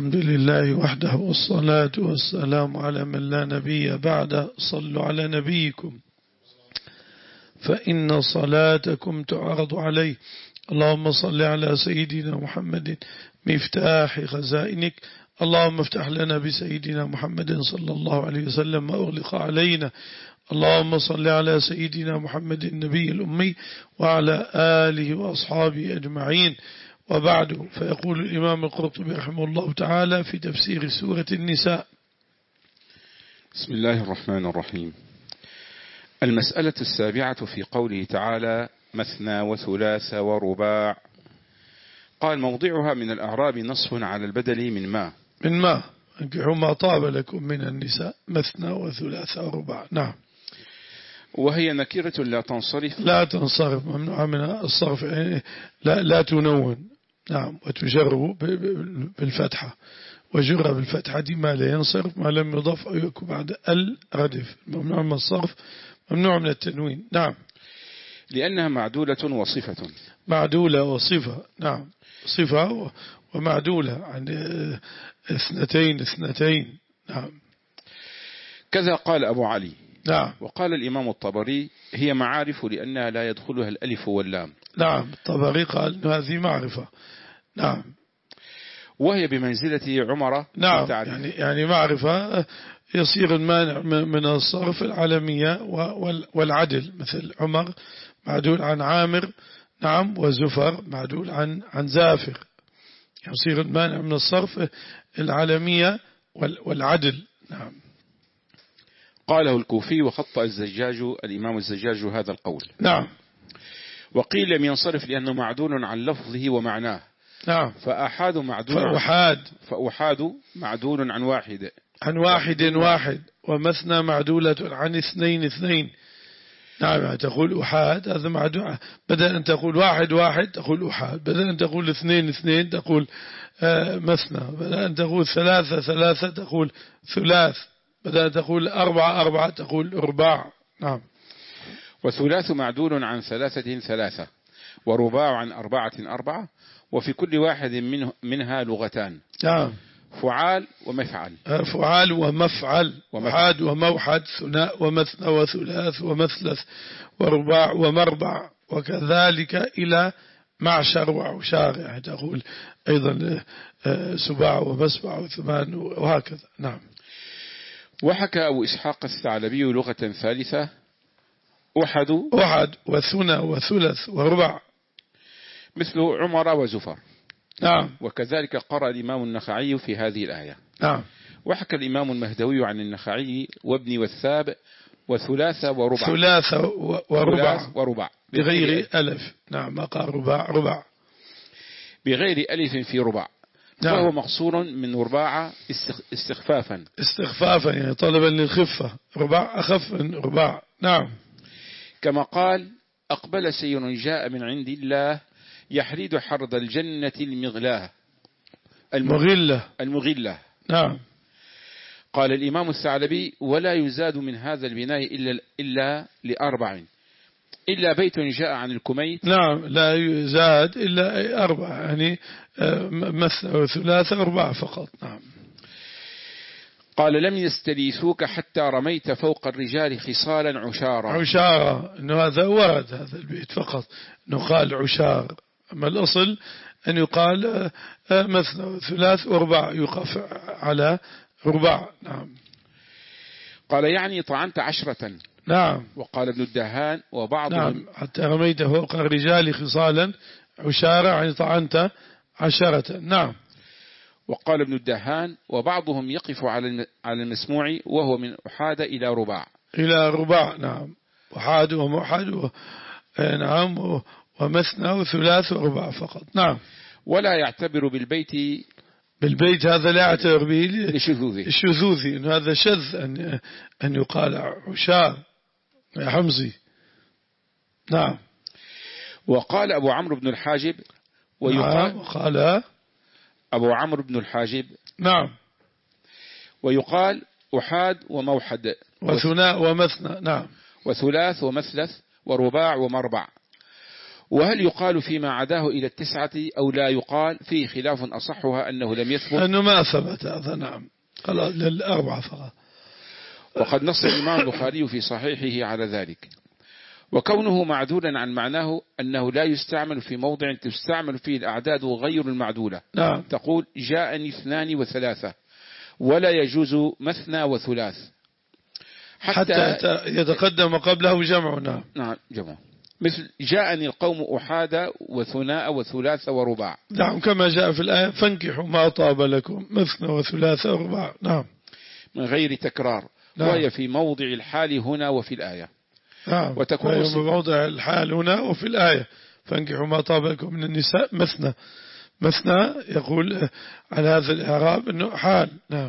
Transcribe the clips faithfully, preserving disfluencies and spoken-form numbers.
الحمد لله وحده والصلاة والسلام على من لا نبي بعد. صلوا على نبيكم فإن صلاتكم تعرض عليه. اللهم صل على سيدنا محمد مفتاح خزائنك. اللهم افتح لنا بسيدنا محمد صلى الله عليه وسلم ما أغلق علينا. اللهم صل على سيدنا محمد النبي الأمي وعلى آله وأصحابه أجمعين. وبعد، فيقول الإمام القرطبي رحمه الله تعالى في تفسير سورة النساء: بسم الله الرحمن الرحيم. المسألة السابعة في قوله تعالى: مثنى وثلاث ورباع. قال: موضعها من الأعراب نصف على البدل من ما من ما انكحوا ما طاب لكم من النساء مثنى وثلاث ورباع. نعم. وهي نكرة لا تنصرف لا تنصرف، ممنوع من الصرف، لا, لا تنون. نعم. وتجر بالفتحة، وجر بالفتحة دي ما لا ينصرف ما لم يضاف أو يكون بعد الردف. ممنوع من الصرف، ممنوع من التنوين. نعم. لأنها معدولة وصفة. معدولة وصفة. نعم. صفة ومعدولة عن اثنتين اثنتين. نعم. كذا قال أبو علي. نعم. وقال الإمام الطبري: هي معارف لأنها لا يدخلها الألف واللام. نعم. الطبري قال إن هذه معرفة. نعم. وهي بمنزلة عمر. نعم. يعني يعني معرفة يصير المانع من الصرف العالمية والعدل، مثل عمر معدول عن عامر. نعم. وزفر معدول عن عن زافر. يصير المانع من الصرف العالمية والعدل. نعم. قاله الكوفي وخط الزجاج الإمام الزجاج هذا القول. نعم. وقيل لم ينصرف لأنه معدول عن لفظه ومعناه. نعم. فأحاد معدول فأحاد فأحاد معدول عن واحد عن واحد واحد ومثنى معدولة عن اثنين اثنين. نعم. تقول أحاد هذا معدول، بدل أن تقول واحد واحد تقول أحاد، بدل أن تقول اثنين اثنين تقول مثنى، بدل أن تقول ثلاثة ثلاثة تقول ثلاث، بدل أن تقول أربعة أربعة تقول أرباع. نعم. وثلاث معدول عن ثلاثة ثلاثة، ورباع عن أربعة أربعة، وفي كل واحد منه منها لغتان. نعم. فعال ومفعل. فعال ومفعل، وحاد وموحد، ثناء ومثنى وثلاث ومثلث ورباع ومربع، وكذلك إلى معشر وعشار، يعني تقول أيضا سباع ومسبع وثمان وهكذا. نعم. وحكى أبو إسحاق الثعلبي لغة ثالثة: أحد أحد وثنى وثلث وربع، مثل عمر وزفر. نعم. وكذلك قرأ الإمام النخعي في هذه الآية. نعم. وحكى الإمام المهدوي عن النخعي وابن والثاب وثلاثة وربع. ثلاثة وربع وربع بغير ألف. نعم. ما قال رباع ربع بغير ألف في ربع. نعم. وهو مقصور من رباع استخفافا استخفافا يعني طلبا للخفة. رباع أخف من رباع. نعم. كما قال: أقبل سير جاء من عند الله يحرد حرد الجنة المغلاه المغلة المغلة. نعم. قال الإمام الثعلبي: ولا يزاد من هذا البناء إلا, إلا لأربع، إلا بيت جاء عن الكميت. نعم. لا يزاد إلا أربع، يعني مثنى وثلاثة أربعة فقط. نعم. قال: لم يستليثوك حتى رميت فوق الرجال خصالا عشارا. عشارا، إنه هذا ورد هذا البيت فقط، إنه قال عشار. أما الأصل أن يقال مثنى وثلاث وأربع، يقف على رباع. نعم. قال: يعني طعنت عشرة. نعم. وقال ابن الدهان وبعضهم: نعم. حتى رميت فوق الرجال خصالا عشارا، يعني طعنت عشرة. نعم. وقال ابن الدهان: وبعضهم يقف على على المسموع وهو من أحاد إلى رباع. إلى رباع. نعم. أحاد وموحد و... نعم. ومثنى وثلاث ورباع فقط. نعم. ولا يعتبر بالبيت بالبيت هذا لا يعتبر به لشذوذه الشذوذ، إن هذا شذ أن أن يقال عشار يا حمزي. نعم. وقال أبو عمرو بن الحاجب ويقال نعم. وقال أبو عمرو بن الحاجب. نعم. ويقال أحاد وموحد وثناء ومثنى. نعم. وثلاث ومثلث ورباع ومربع. وهل يقال فيما عداه إلى التسعة أو لا يقال؟ فيه خلاف أصحها أنه لم يثبت، أنه ما ثبت هذا. نعم، قال للأربعة فقط. وقد نص الإمام البخاري في صحيحه على ذلك. وكونه معدولا عن معناه أنه لا يستعمل في موضع تستعمل فيه الأعداد غير المعدولة. نعم. تقول جاءني اثنان وثلاثة، ولا يجوز مثنى وثلاث حتى, حتى يتقدم قبله جمع. نعم. نعم جمع، مثل جاءني القوم أحادى وثناء وثلاث ورباع. نعم، كما جاء في الآية فانكحوا ما طاب لكم مثنى وثلاث ورباع. نعم، من غير تكرار. نعم. وهي في موضع الحال هنا وفي الآية. نعم، وتكون في موضع الحال هنا وفي الآية فانكحوا ما طاب لكم من النساء مثنى. مثنى يقول على هذا الإعراب أنه حال. نعم.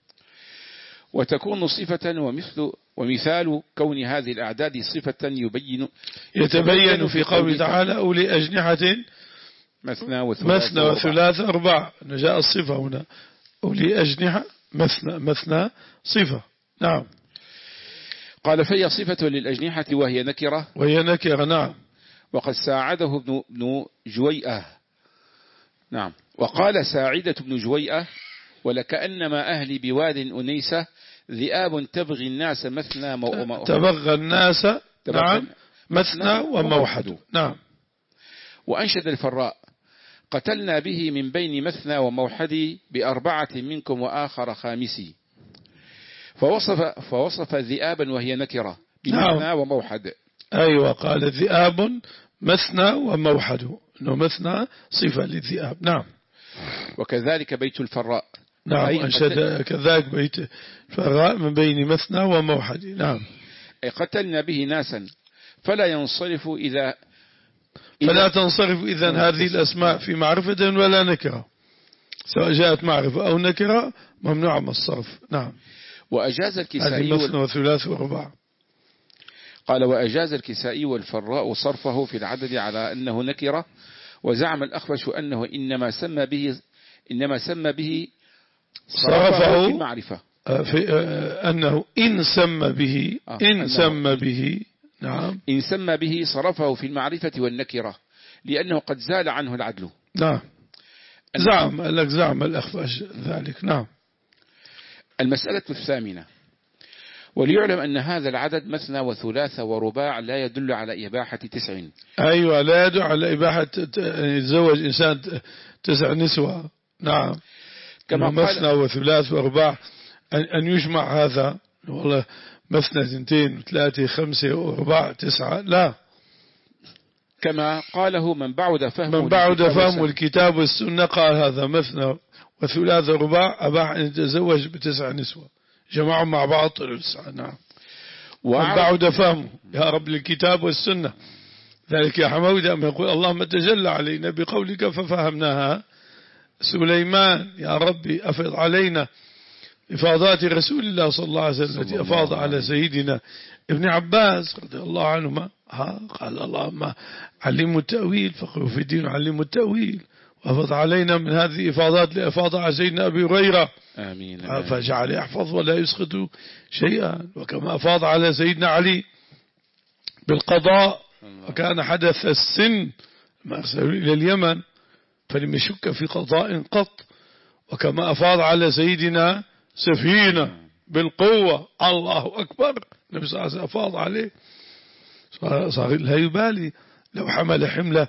وتكون صفة، ومثل ومثال كون هذه الأعداد صفة يبين يتبين في قوله تعالى أولي أجنحة مثنى وثلاث مثنى وثلاث أرباع. جاء الصفة هنا أولي أجنحة مثنى مثنى صفة. نعم. قال فهي صفة للأجنحة وهي نكرة. وهي نكرة. نعم. وقد ساعده ابن ابن جويئة. نعم. وقال ساعدة ابن جويئة ولكأنما أهلي بواد أنيسة ذئاب تبغي الناس مثنى وموحد. تبغى الناس. نعم، مثنى وموحد. نعم. وأنشد الفراء قتلنا به من بين مثنى وموحد بأربعة منكم وآخر خامسي. فوصف, فوصف ذئابا وهي نكرة بمثنى. نعم. وموحد. أيوة، قال ذئاب مثنى وموحد، إنه مثنى صفة للذئاب. نعم. وكذلك بيت الفراء. نعم، أنشد كذلك بيت الفراء من بين مثنى وموحد. نعم. أي قتلنا به ناسا فلا ينصرف إذا, إذا فلا تنصرف إذن هذه الأسماء في معرفة ولا نكرة، سواء جاءت معرفة أو نكرة ممنوع من الصرف. نعم. وأجاز الكسائي هذه مثنى وثلاث ورباع. قال وأجاز الكسائي والفراء صرفه في العدد على أنه نكرة، وزعم الأخفش أنه إنما سمى به إنما سمى به صرفه في المعرفة، في أنه إن سمى به آه إن سمى به. نعم، إن سمى به صرفه في المعرفة والنكرة لأنه قد زال عنه العدل. نعم. زعم لك زعم الأخفش ذلك. نعم. المسألة الثامنة. وليعلم أن هذا العدد مثنى وثلاث ورباع لا يدل على إباحة تسع. أيوة، لا يدل على إباحة يتزوج إنسان تسع نسوة. نعم. كما مثنى وثلاث ورباع أن يجمع هذا والله مثنى اثنتين وثلاثة خمسة ورباع تسعة، لا. كما قاله من بعد فهمه من بعد فهمه الكتاب والسنة قال هذا مثنى وثلاث ورباع أباح أن يتزوج بتسع نسوة، جمعهم مع بعض طلعوا تسعة. نعم. من بعد فهمه يا رب للكتاب والسنة. ذلك يا حموي دائما يقول اللهم تجلى علينا بقولك ففهمناها. سليمان يا ربي أفض علينا إفاضات رسول الله صلى الله عليه وسلم التي أفاض على سيدنا ابن عباس رضي الله عنهما. ها قال اللهم علموا التأويل فقهوا في الدين علموا التأويل، وأفض علينا من هذه إفاضات لأفاض على سيدنا أبي هريرة. آمين. فجعل يحفظ ولا يسقط شيئا. وكما أفاض على سيدنا علي بالقضاء وكان حدث السن ما أرسلوا إلى اليمن فلم يشك في قضاء قط. وكما أفاض على سيدنا سفينة بالقوة. الله أكبر. النبي صلى الله عليه وسلم أفاض عليه، صار لا يبالي لو حمل حملة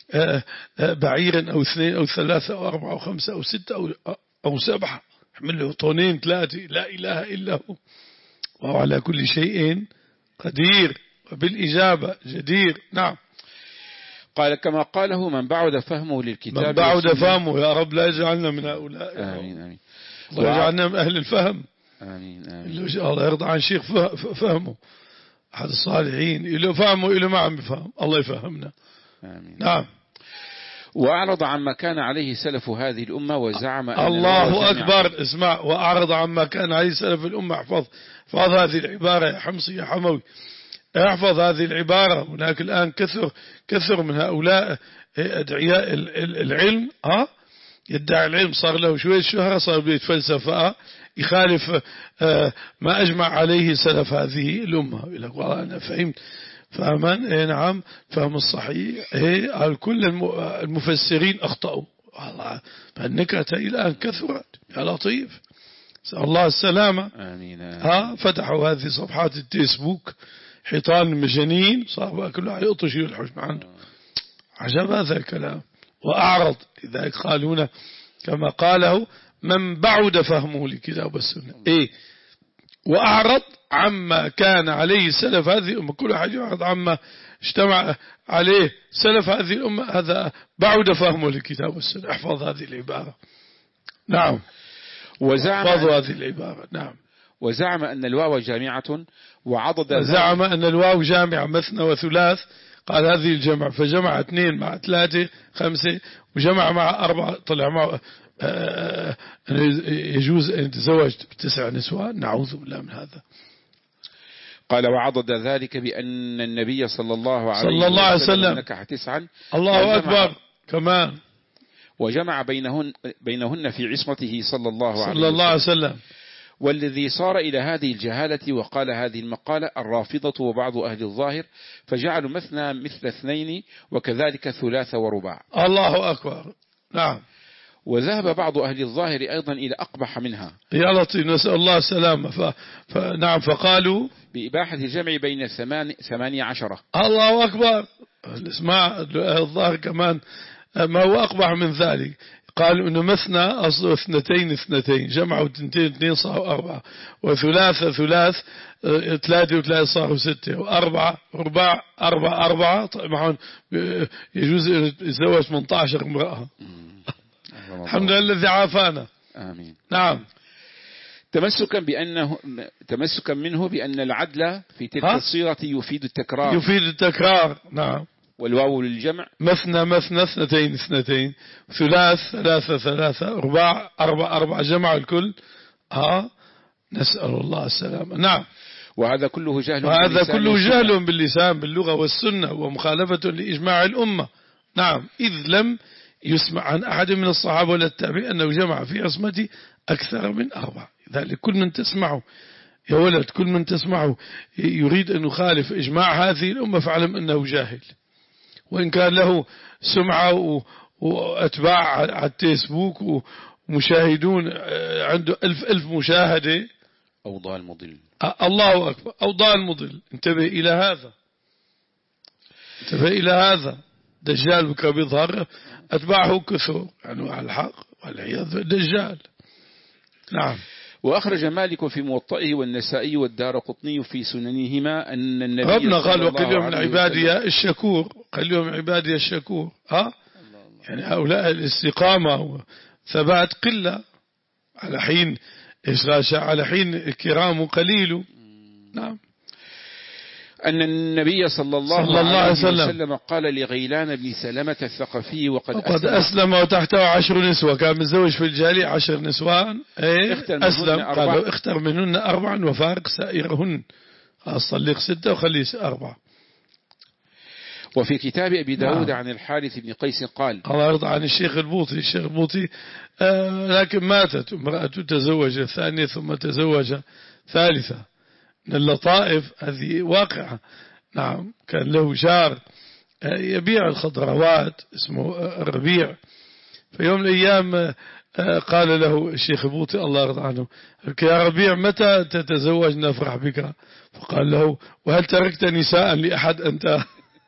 بعيرا أو اثنين أو ثلاثة أو أربعة أو خمسة أو ستة أو, أو سبعة، حمل له طونين ثلاثة، لا إله إلا هو، وهو على كل شيء قدير وبالإجابة جدير. نعم. قال كما قاله من بعد فهمه للكتاب من بعد فهمه يا رب لا يجعلنا من هؤلاء. آمين آمين. الله يجعلنا من أهل الفهم. آمين آمين. الله يرضى عن شيخ فهمه أحد الصالحين إلى فهمه إلى ما عم بفهم. الله يفهمنا. آمين. نعم. وأعرض عما كان عليه سلف هذه الأمة وزعم أن الله أكبر. اسمع، وأعرض عما كان عليه سلف الأمة. احفظ احفظ هذه العبارة يا حمصي يا حموي، احفظ هذه العبارة. هناك الآن كثر كثر من هؤلاء أدعياء العلم ها يدعي العلم، صار له شوية شهرة، صار بيتفلسف يخالف ما أجمع عليه سلف هذه الأمة. يقول والله أنا فهمت فهمان إيه نعم فهم الصحيح إيه كل المفسرين أخطأوا والله فالنكتة الآن كثرت يا لطيف سأل الله السلامة. آمين. ها فتحوا هذه صفحات الفيسبوك حيطان المجانين صاحبها كل واحد يطش يلحش ما عنده عجب هذا الكلام وأعرض لذلك قال هنا كما قاله من بعد فهمه لكتاب السنة إيه وأعرض عما كان عليه سلف هذه الأمة كل واحد يعرض عما اجتمع عليه سلف هذه الأمة هذا بعد فهمه لكتاب السنة. احفظ هذه العبارة. نعم وزعم احفظ هذه العبارة. نعم وزعم أن الواو جامعة وعضد وزعم أن الواو جامعة مثنى وثلاث قال هذه الجمع فجمع اثنين مع ثلاثة خمسة وجمع مع أربعة طلع مع آه يجوز أن يتزوج بتسع نسوان نعوذ بالله من هذا. قال وعضد ذلك بأن النبي صلى الله عليه, صلى الله عليه وسلم نكح تسعا الله أكبر كمان وجمع بينهن, بينهن في عصمته صلى الله عليه, صلى الله عليه وسلم. والذي صار إلى هذه الجهالة وقال هذه المقالة الرافضة وبعض أهل الظاهر فجعلوا مثنى مثل اثنين وكذلك ثلاث ورباع. الله أكبر. نعم وذهب بعض أهل الظاهر أيضا إلى أقبح منها يا لطيف نسأل الله السلامة ف... فنعم فقالوا بإباحة الجمع بين ثمان... ثمانية عشرة. الله أكبر. اسمع الظاهر كمان ما هو أقبح من ذلك قالوا إنه مثنى أصله اثنتين اثنتين جمعوا اثنتين اثنين صاروا أربعة وثلاثة ثلاث ثلاثة وثلاثة صاروا ستة وأربعة أربعة أربعة أربعة طبعا يجوز يتزوج ثمانية عشر امرأة. الحمد لله الذي عافانا. آمين. نعم تمسكا بأنه تمسكا منه بأن العدل في تلك الصيغة يفيد التكرار يفيد التكرار. نعم والواو للجمع مثنى مثنى اثنتين اثنتين ثلاث ثلاثة ثلاثة أربعة أربعة أربعة جمع الكل. ها نسأل الله السلامة. نعم وهذا كله جهل وهذا كله جهل باللسان باللغة والسنة ومخالفة لإجماع الأمة. نعم إذ لم يسمع عن أحد من الصحابة ولا التابعين أنه جمع في عصمتي أكثر من أربعة. ذلك كل من تسمعه يا ولد كل من تسمعه يريد أن يخالف إجماع هذه الأمة فاعلم أنه جاهل وإن كان له سمعة وأتباع على الفيسبوك ومشاهدون عنده ألف ألف مشاهدة أو ضال مضل. الله أكبر أو ضال مضل. انتبه إلى هذا انتبه إلى هذا دجال بك بيظهر أتباعه كثر يعني على الحق والعياذ دجال. نعم وأخرج مالك في موطئه والنسائي والدارقطني في سننهما أن النبي ربنا قال وقل يوم من عبادي الشكور قل يوم من عبادي الشكور. ها يعني هؤلاء الاستقامة وثبات قلة على حين إشغال على حين الكرام قليل. نعم أن النبي صلى الله, صلى الله عليه وسلم. وسلم قال لغيلان بن سلمة الثقفي وقد وقد أسلم, أسلم وتحته عشر نسوة كان متزوج في الجالية عشر نسوان ايه أسلم قالوا اختر منهن أربعا وفارق سائرهن خلاص طلق ستة وخليه أربعة. وفي كتاب أبي داود عن الحارث بن قيس قال الله يرضى عن الشيخ البوطي الشيخ البوطي آه لكن ماتت امرأته تزوج ثانية ثم تزوج ثالثة من اللطائف هذه واقعة. نعم كان له جار يبيع الخضروات اسمه الربيع في يوم من الأيام قال له الشيخ بوطي الله يرضى عنه يا ربيع متى تتزوج نفرح بك فقال له وهل تركت نساء لأحد أنت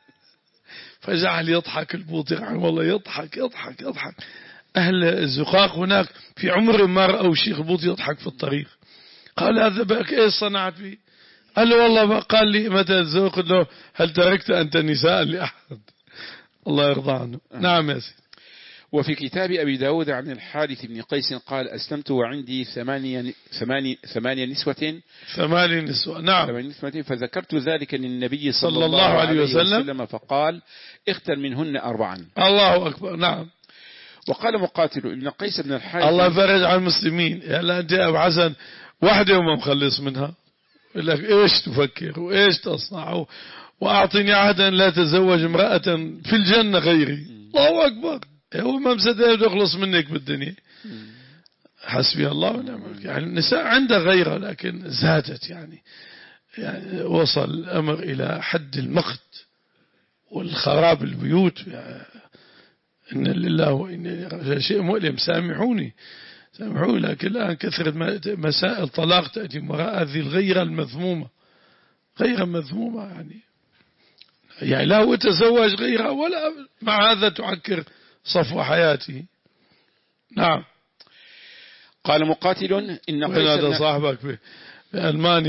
فجعل يضحك البوطي رحمه والله يضحك يضحك يضحك أهل الزقاق هناك في عمر ما رأوا الشيخ البوطي يضحك في الطريق. قال هذا بك ايش صنعت بي قال له والله قال لي متى تزوج قلت له هل تركت أنت نساء لأحد الله يرضى عنه. نعم يا سيدي. وفي كتاب أبي داود عن الحارث بن قيس قال أسلمت وعندي ثمانية, ثمانية, ثمانية نسوة ثمانية نسوة. نعم ثمانية نسوة فذكرت ذلك للنبي صلى, صلى الله عليه وسلم, وسلم فقال اختر منهن أربعا. الله أكبر. نعم. وقال مقاتل ابن قيس بن الحارث الله فرج على المسلمين يا أنت أبو حسن واحدة يوم مخلص منها يقول لك إيش تفكر وإيش تصنع وأعطني عهدا لا تزوج امرأة في الجنة غيري. الله أكبر. هو ما مصدق يخلص منك بالدنيا. حسبي الله ونعم الوكيل. يعني النساء عندها غيرها لكن زادت يعني يعني وصل الأمر إلى حد المقت والخراب البيوت. يعني إن لله وإن شيء مؤلم. سامحوني سامحوني لكن الآن كثرة مسائل طلاق تأتي وراء هذه الغيرة المذمومة، غيرة مذمومة. يعني يعني لا هو تزوج غيرها ولا مع هذا تعكر صفو حياته. نعم. قال مقاتل إن هذا صاحبك بألمانيا